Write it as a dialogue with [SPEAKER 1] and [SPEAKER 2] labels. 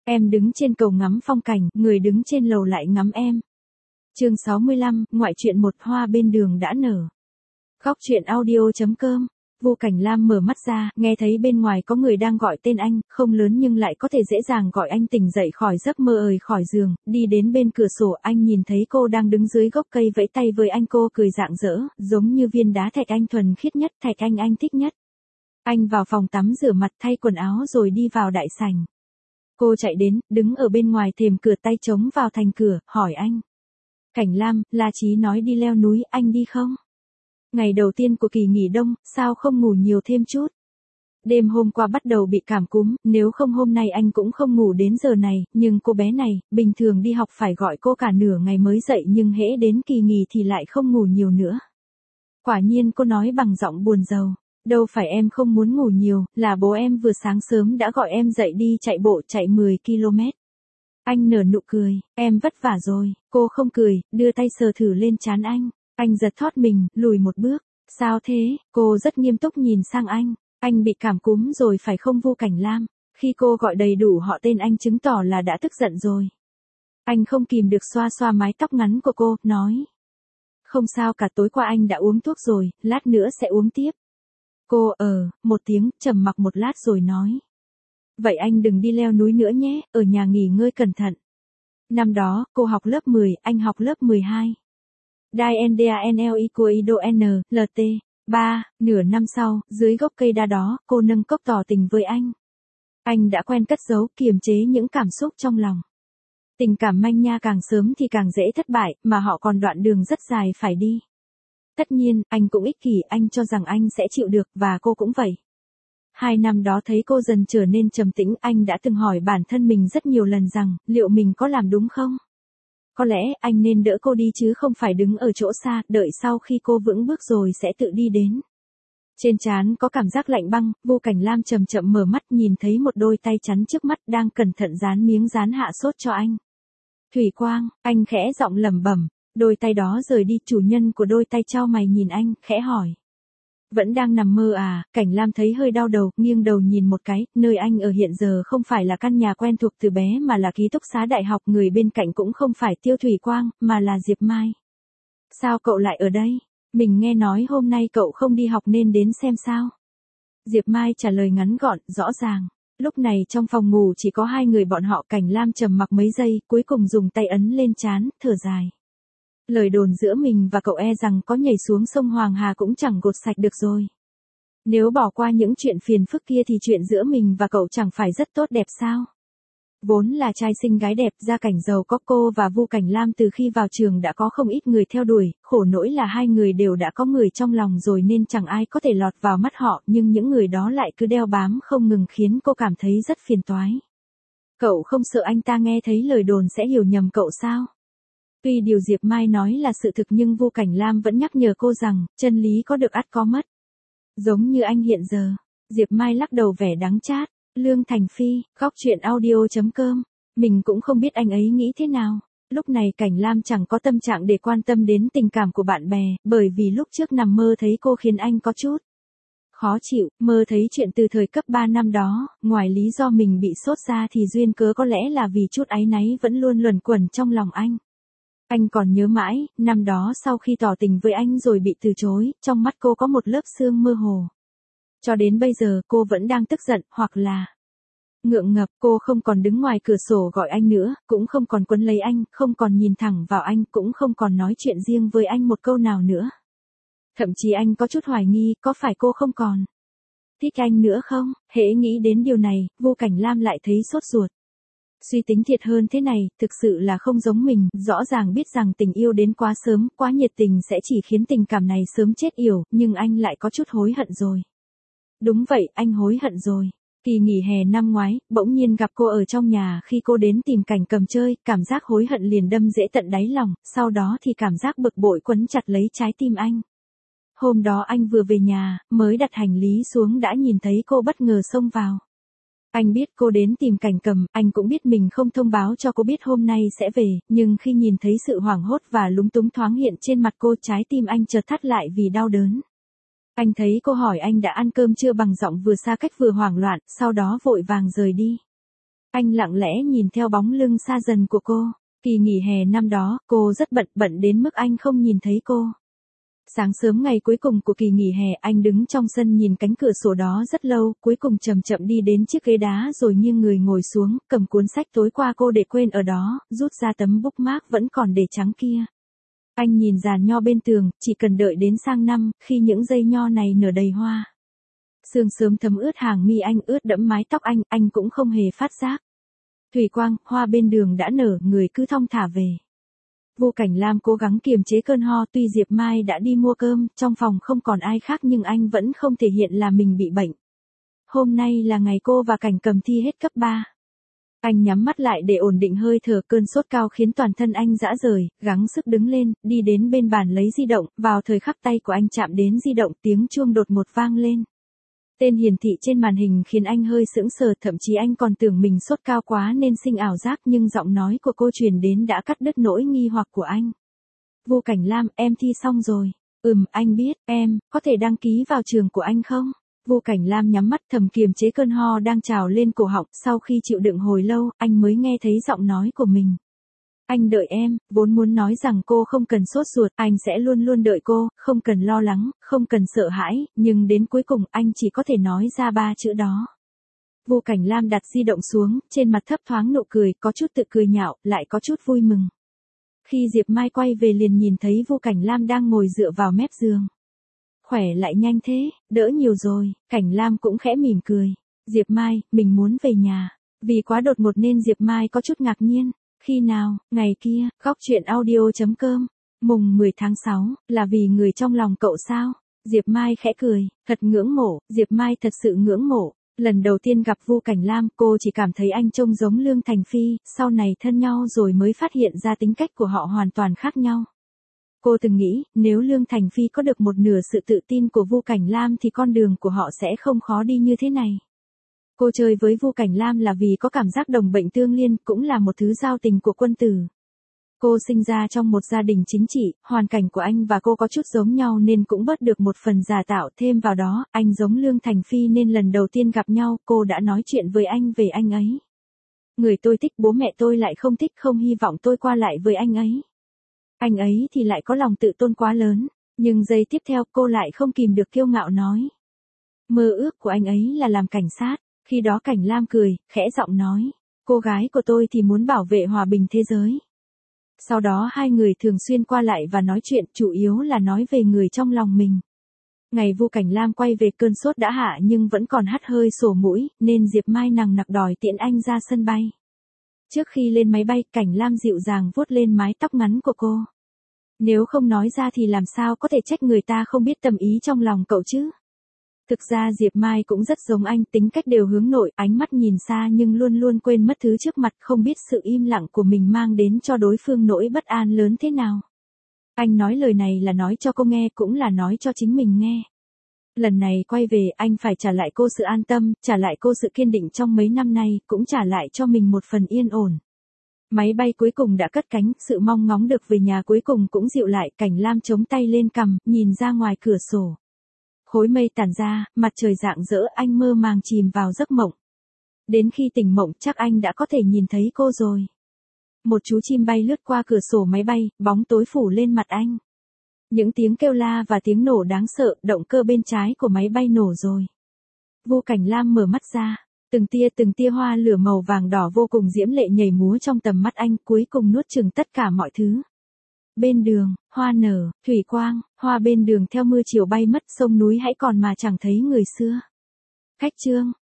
[SPEAKER 1] Em đứng trên cầu ngắm phong cảnh, người đứng trên lầu lại ngắm em. Chương 65, ngoại truyện một hoa bên đường đã nở. Góc truyện audio.com. Vu Cảnh Lam mở mắt ra, nghe thấy bên ngoài có người đang gọi tên anh, không lớn nhưng lại có thể dễ dàng gọi anh tỉnh dậy khỏi giấc mơ ời khỏi giường, đi đến bên cửa sổ anh nhìn thấy cô đang đứng dưới gốc cây vẫy tay với anh, cô cười rạng rỡ, giống như viên đá thạch anh thuần khiết nhất, thạch anh thích nhất. Anh vào phòng tắm rửa mặt thay quần áo rồi đi vào đại sảnh. Cô chạy đến, đứng ở bên ngoài thềm cửa tay chống vào thành cửa, hỏi anh. Cảnh Lam, La Chí nói đi leo núi, anh đi không? Ngày đầu tiên của kỳ nghỉ đông, sao không ngủ nhiều thêm chút? Đêm hôm qua bắt đầu bị cảm cúm, nếu không hôm nay anh cũng không ngủ đến giờ này, nhưng cô bé này, bình thường đi học phải gọi cô cả nửa ngày mới dậy nhưng hễ đến kỳ nghỉ thì lại không ngủ nhiều nữa. Quả nhiên cô nói bằng giọng buồn rầu. Đâu phải em không muốn ngủ nhiều, là bố em vừa sáng sớm đã gọi em dậy đi chạy bộ chạy 10 km. Anh nở nụ cười, em vất vả rồi, cô không cười, đưa tay sờ thử lên trán anh. Anh giật thót mình, lùi một bước. Sao thế? Cô rất nghiêm túc nhìn sang anh. Anh bị cảm cúm rồi phải không Vu Cảnh Lam? Khi cô gọi đầy đủ họ tên anh chứng tỏ là đã tức giận rồi. Anh không kìm được xoa xoa mái tóc ngắn của cô, nói. Không sao cả, tối qua anh đã uống thuốc rồi, lát nữa sẽ uống tiếp. Cô một tiếng, trầm mặc một lát rồi nói. Vậy anh đừng đi leo núi nữa nhé, ở nhà nghỉ ngơi cẩn thận. Năm đó, cô học lớp 10, anh học lớp 12. DNDANLIQIDONLT. 3, nửa năm sau, dưới gốc cây đa đó, cô nâng cốc tỏ tình với anh. Anh đã quen cất giấu, kiềm chế những cảm xúc trong lòng. Tình cảm manh nha càng sớm thì càng dễ thất bại, mà họ còn đoạn đường rất dài phải đi. Tất nhiên, anh cũng ích kỷ, anh cho rằng anh sẽ chịu được, và cô cũng vậy. 2 năm đó thấy cô dần trở nên trầm tĩnh, anh đã từng hỏi bản thân mình rất nhiều lần rằng, liệu mình có làm đúng không? Có lẽ, anh nên đỡ cô đi chứ không phải đứng ở chỗ xa, đợi sau khi cô vững bước rồi sẽ tự đi đến. Trên trán có cảm giác lạnh băng, Vu Cảnh Lam chậm chậm mở mắt nhìn thấy một đôi tay chắn trước mắt đang cẩn thận dán miếng dán hạ sốt cho anh. Thủy Quang, anh khẽ giọng lẩm bẩm. Đôi tay đó rời đi, chủ nhân của đôi tay chau mày nhìn anh, khẽ hỏi. Vẫn đang nằm mơ à? Cảnh Lam thấy hơi đau đầu, nghiêng đầu nhìn một cái, nơi anh ở hiện giờ không phải là căn nhà quen thuộc từ bé mà là ký túc xá đại học, người bên cạnh cũng không phải Tiêu Thủy Quang, mà là Diệp Mai. Sao cậu lại ở đây? Mình nghe nói hôm nay cậu không đi học nên đến xem sao. Diệp Mai trả lời ngắn gọn, rõ ràng. Lúc này trong phòng ngủ chỉ có 2 người bọn họ. Cảnh Lam trầm mặc mấy giây, cuối cùng dùng tay ấn lên trán, thở dài. Lời đồn giữa mình và cậu e rằng có nhảy xuống sông Hoàng Hà cũng chẳng gột sạch được rồi. Nếu bỏ qua những chuyện phiền phức kia thì chuyện giữa mình và cậu chẳng phải rất tốt đẹp sao? Vốn là trai xinh gái đẹp, gia cảnh giàu có, cô và Vu Cảnh Lam từ khi vào trường đã có không ít người theo đuổi, khổ nỗi là 2 người đều đã có người trong lòng rồi nên chẳng ai có thể lọt vào mắt họ, nhưng những người đó lại cứ đeo bám không ngừng khiến cô cảm thấy rất phiền toái. Cậu không sợ anh ta nghe thấy lời đồn sẽ hiểu nhầm cậu sao? Tuy điều Diệp Mai nói là sự thực nhưng Vu Cảnh Lam vẫn nhắc nhở cô rằng, chân lý có được ắt có mất. Giống như anh hiện giờ. Diệp Mai lắc đầu vẻ đắng chát. Lương Thành Phi, góc truyện audio.com. Mình cũng không biết anh ấy nghĩ thế nào. Lúc này Cảnh Lam chẳng có tâm trạng để quan tâm đến tình cảm của bạn bè, bởi vì lúc trước nằm mơ thấy cô khiến anh có chút khó chịu, mơ thấy chuyện từ thời cấp 3 năm đó, ngoài lý do mình bị sốt ra thì duyên cớ có lẽ là vì chút áy náy vẫn luôn luẩn quẩn trong lòng anh. Anh còn nhớ mãi, năm đó sau khi tỏ tình với anh rồi bị từ chối, trong mắt cô có một lớp sương mơ hồ. Cho đến bây giờ cô vẫn đang tức giận, hoặc là ngượng ngập, cô không còn đứng ngoài cửa sổ gọi anh nữa, cũng không còn quấn lấy anh, không còn nhìn thẳng vào anh, cũng không còn nói chuyện riêng với anh một câu nào nữa. Thậm chí anh có chút hoài nghi, có phải cô không còn thích anh nữa không? Hễ nghĩ đến điều này, Vu Cảnh Lam lại thấy sốt ruột. Suy tính thiệt hơn thế này, thực sự là không giống mình, rõ ràng biết rằng tình yêu đến quá sớm, quá nhiệt tình sẽ chỉ khiến tình cảm này sớm chết yểu, nhưng anh lại có chút hối hận rồi. Đúng vậy, anh hối hận rồi. Kỳ nghỉ hè năm ngoái, bỗng nhiên gặp cô ở trong nhà khi cô đến tìm Cảnh Cầm chơi, cảm giác hối hận liền đâm rễ tận đáy lòng, sau đó thì cảm giác bực bội quấn chặt lấy trái tim anh. Hôm đó anh vừa về nhà, mới đặt hành lý xuống đã nhìn thấy cô bất ngờ xông vào. Anh biết cô đến tìm Cảnh Cầm, anh cũng biết mình không thông báo cho cô biết hôm nay sẽ về, nhưng khi nhìn thấy sự hoảng hốt và lúng túng thoáng hiện trên mặt cô, trái tim anh chợt thắt lại vì đau đớn. Anh thấy cô hỏi anh đã ăn cơm chưa bằng giọng vừa xa cách vừa hoảng loạn, sau đó vội vàng rời đi. Anh lặng lẽ nhìn theo bóng lưng xa dần của cô. Kỳ nghỉ hè năm đó, cô rất bận đến mức anh không nhìn thấy cô. Sáng sớm ngày cuối cùng của kỳ nghỉ hè, anh đứng trong sân nhìn cánh cửa sổ đó rất lâu, cuối cùng chậm chậm đi đến chiếc ghế đá rồi nghiêng người ngồi xuống, cầm cuốn sách tối qua cô để quên ở đó, rút ra tấm bookmark vẫn còn để trắng kia. Anh nhìn giàn nho bên tường, chỉ cần đợi đến sang năm, khi những dây nho này nở đầy hoa. Sương sớm thấm ướt hàng mi anh, ướt đẫm mái tóc anh cũng không hề phát giác. Thủy quang, hoa bên đường đã nở, người cứ thong thả về. Vô Cảnh Lam cố gắng kiềm chế cơn ho, tuy Diệp Mai đã đi mua cơm, trong phòng không còn ai khác nhưng anh vẫn không thể hiện là mình bị bệnh. Hôm nay là ngày cô và Cảnh Cầm thi hết cấp 3. Anh nhắm mắt lại để ổn định hơi thở, cơn sốt cao khiến toàn thân anh rã rời, gắng sức đứng lên, đi đến bên bàn lấy di động, vào thời khắc tay của anh chạm đến di động, tiếng chuông đột ngột vang lên. Tên hiển thị trên màn hình khiến anh hơi sững sờ, thậm chí anh còn tưởng mình sốt cao quá nên sinh ảo giác, nhưng giọng nói của cô truyền đến đã cắt đứt nỗi nghi hoặc của anh. Vô Cảnh Lam, em thi xong rồi. Anh biết, em, có thể đăng ký vào trường của anh không? Vô Cảnh Lam nhắm mắt thầm kiềm chế cơn ho đang trào lên cổ họng, sau khi chịu đựng hồi lâu, anh mới nghe thấy giọng nói của mình. Anh đợi em, vốn muốn nói rằng cô không cần sốt ruột, anh sẽ luôn luôn đợi cô, không cần lo lắng, không cần sợ hãi, nhưng đến cuối cùng anh chỉ có thể nói ra 3 chữ đó. Vô Cảnh Lam đặt di động xuống, trên mặt thấp thoáng nụ cười, có chút tự cười nhạo, lại có chút vui mừng. Khi Diệp Mai quay về liền nhìn thấy Vô Cảnh Lam đang ngồi dựa vào mép giường. Khỏe lại nhanh thế, đỡ nhiều rồi, Cảnh Lam cũng khẽ mỉm cười. Diệp Mai, mình muốn về nhà. Vì quá đột ngột nên Diệp Mai có chút ngạc nhiên. Khi nào, ngày kia, góc chuyện audio.com, mùng 10 tháng 6, là vì người trong lòng cậu sao? Diệp Mai khẽ cười, thật ngưỡng mộ, Diệp Mai thật sự ngưỡng mộ. Lần đầu tiên gặp Vô Cảnh Lam, cô chỉ cảm thấy anh trông giống Lương Thành Phi, sau này thân nhau rồi mới phát hiện ra tính cách của họ hoàn toàn khác nhau. Cô từng nghĩ, nếu Lương Thành Phi có được một nửa sự tự tin của Vô Cảnh Lam thì con đường của họ sẽ không khó đi như thế này. Cô chơi với Vô Cảnh Lam là vì có cảm giác đồng bệnh tương liên, cũng là một thứ giao tình của quân tử. Cô sinh ra trong một gia đình chính trị, hoàn cảnh của anh và cô có chút giống nhau nên cũng bớt được một phần giả tạo, thêm vào đó, anh giống Lương Thành Phi nên lần đầu tiên gặp nhau, cô đã nói chuyện với anh về anh ấy. Người tôi thích bố mẹ tôi lại không thích, không hy vọng tôi qua lại với anh ấy. Anh ấy thì lại có lòng tự tôn quá lớn, nhưng giây tiếp theo cô lại không kìm được kiêu ngạo nói. Mơ ước của anh ấy là làm cảnh sát. Khi đó Cảnh Lam cười, khẽ giọng nói, cô gái của tôi thì muốn bảo vệ hòa bình thế giới. Sau đó hai người thường xuyên qua lại và nói chuyện, chủ yếu là nói về người trong lòng mình. Ngày Vô Cảnh Lam quay về cơn sốt đã hạ nhưng vẫn còn hắt hơi sổ mũi, nên Diệp Mai nằng nặc đòi tiễn anh ra sân bay. Trước khi lên máy bay, Cảnh Lam dịu dàng vuốt lên mái tóc ngắn của cô. Nếu không nói ra thì làm sao có thể trách người ta không biết tâm ý trong lòng cậu chứ? Thực ra Diệp Mai cũng rất giống anh, tính cách đều hướng nội, ánh mắt nhìn xa nhưng luôn luôn quên mất thứ trước mặt, không biết sự im lặng của mình mang đến cho đối phương nỗi bất an lớn thế nào. Anh nói lời này là nói cho cô nghe, cũng là nói cho chính mình nghe. Lần này quay về, anh phải trả lại cô sự an tâm, trả lại cô sự kiên định trong mấy năm nay, cũng trả lại cho mình một phần yên ổn. Máy bay cuối cùng đã cất cánh, sự mong ngóng được về nhà cuối cùng cũng dịu lại, Cảnh Lam chống tay lên cằm, nhìn ra ngoài cửa sổ. Khối mây tản ra, mặt trời rạng rỡ, anh mơ màng chìm vào giấc mộng. Đến khi tỉnh mộng chắc anh đã có thể nhìn thấy cô rồi. Một chú chim bay lướt qua cửa sổ máy bay, bóng tối phủ lên mặt anh. Những tiếng kêu la và tiếng nổ đáng sợ, động cơ bên trái của máy bay nổ rồi. Vô Cảnh Lam mở mắt ra, từng tia hoa lửa màu vàng đỏ vô cùng diễm lệ nhảy múa trong tầm mắt anh, cuối cùng nuốt chửng tất cả mọi thứ. Bên đường, hoa nở, thủy quang, hoa bên đường theo mưa chiều bay mất, sông núi hãy còn mà chẳng thấy người xưa. Khách chương.